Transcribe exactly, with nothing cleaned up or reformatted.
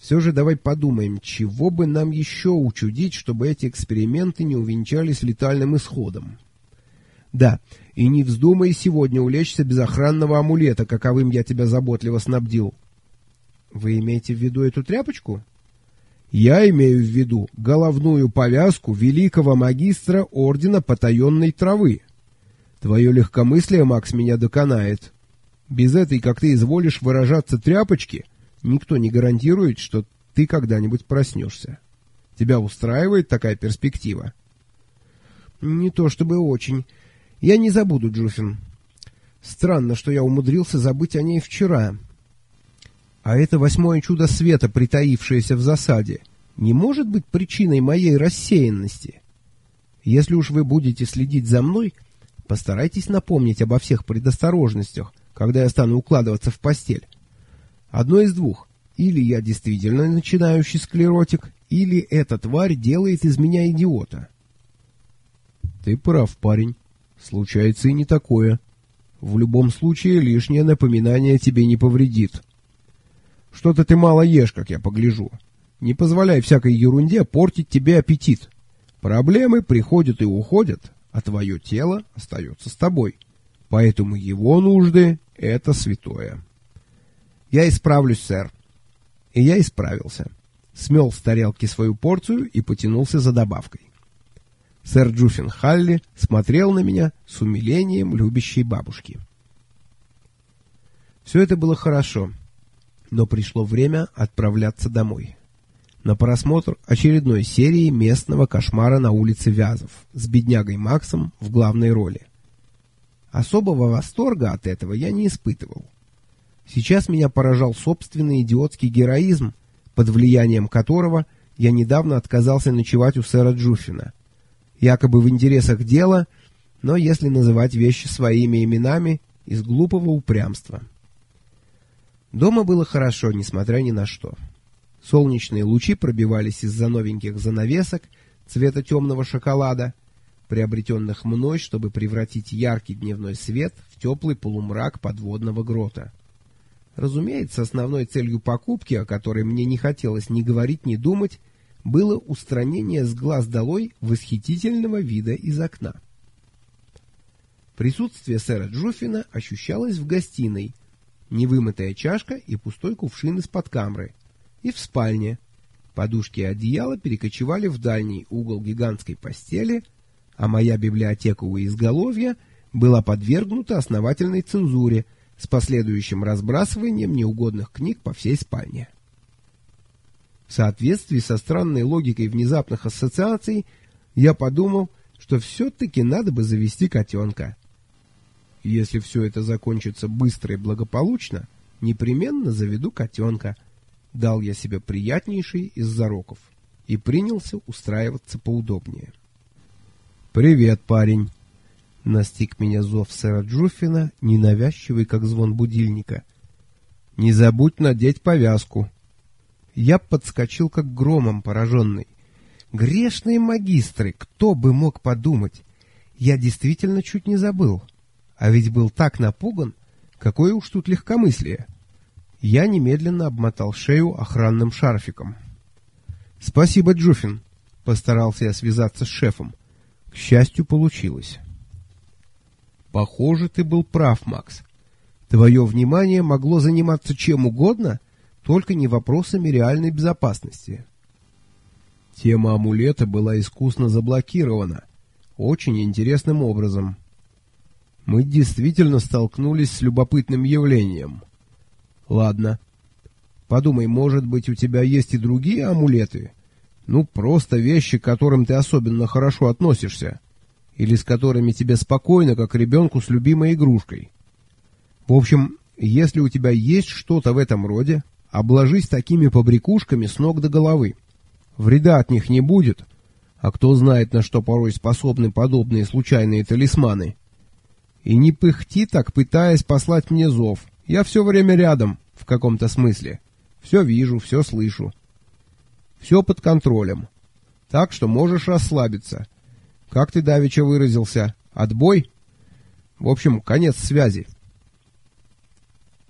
Все же давай подумаем, чего бы нам еще учудить, чтобы эти эксперименты не увенчались летальным исходом. Да, и не вздумай сегодня улечься без охранного амулета, каковым я тебя заботливо снабдил. Вы имеете в виду эту тряпочку? Я имею в виду головную повязку великого магистра Ордена Потаенной Травы. Твое легкомыслие, Макс, меня доконает. Без этой, как ты изволишь выражаться, тряпочки, никто не гарантирует, что ты когда-нибудь проснешься. Тебя устраивает такая перспектива? Не то чтобы очень. Я не забуду, Джуфин. Странно, что я умудрился забыть о ней вчера. А это восьмое чудо света, притаившееся в засаде, не может быть причиной моей рассеянности. Если уж вы будете следить за мной, постарайтесь напомнить обо всех предосторожностях, когда я стану укладываться в постель. Одно из двух. Или я действительно начинающий склеротик, или эта тварь делает из меня идиота. Ты прав, парень. Случается и не такое. В любом случае, лишнее напоминание тебе не повредит. Что-то ты мало ешь, как я погляжу. Не позволяй всякой ерунде портить тебе аппетит. Проблемы приходят и уходят, а твое тело остается с тобой. Поэтому его нужды — это святое. Я исправлюсь, сэр. И я исправился. Смел с тарелки свою порцию и потянулся за добавкой. Сэр Джуффин Халли смотрел на меня с умилением любящей бабушки. Все это было хорошо, но пришло время отправляться домой. На просмотр очередной серии местного кошмара на улице Вязов с беднягой Максом в главной роли. Особого восторга от этого я не испытывал. Сейчас меня поражал собственный идиотский героизм, под влиянием которого я недавно отказался ночевать у сэра Джуффина. Якобы в интересах дела, но если называть вещи своими именами, из глупого упрямства. Дома было хорошо, несмотря ни на что. Солнечные лучи пробивались из-за новеньких занавесок цвета темного шоколада, приобретенных мной, чтобы превратить яркий дневной свет в теплый полумрак подводного грота. Разумеется, основной целью покупки, о которой мне не хотелось ни говорить, ни думать, было устранение с глаз долой восхитительного вида из окна. Присутствие сэра Джуффина ощущалось в гостиной, невымытая чашка и пустой кувшин из-под камры, и в спальне. Подушки и одеяло перекочевали в дальний угол гигантской постели, а моя библиотека у изголовья была подвергнута основательной цензуре с последующим разбрасыванием неугодных книг по всей спальне. В соответствии со странной логикой внезапных ассоциаций, я подумал, что все-таки надо бы завести котенка. Если все это закончится быстро и благополучно, непременно заведу котенка. Дал я себе приятнейший из зароков и принялся устраиваться поудобнее. «Привет, парень!» Настиг меня зов сэра Джуффина, ненавязчивый, как звон будильника. «Не забудь надеть повязку!» Я подскочил, как громом пораженный. Грешные магистры, кто бы мог подумать? Я действительно чуть не забыл. А ведь был так напуган, какое уж тут легкомыслие. Я немедленно обмотал шею охранным шарфиком. «Спасибо, Джуффин!» — постарался я связаться с шефом. К счастью, получилось. «Похоже, ты был прав, Макс. Твое внимание могло заниматься чем угодно, только не вопросами реальной безопасности». Тема амулета была искусно заблокирована. Очень интересным образом. Мы действительно столкнулись с любопытным явлением. Ладно. Подумай, может быть, у тебя есть и другие амулеты? Ну, просто вещи, к которым ты особенно хорошо относишься. Или с которыми тебе спокойно, как ребенку с любимой игрушкой. В общем, если у тебя есть что-то в этом роде, обложись такими побрякушками с ног до головы. Вреда от них не будет, а кто знает, на что порой способны подобные случайные талисманы. И не пыхти так, пытаясь послать мне зов. Я все время рядом, в каком-то смысле. Все вижу, все слышу. Все под контролем. Так что можешь расслабиться. Как ты давеча выразился? Отбой? В общем, конец связи.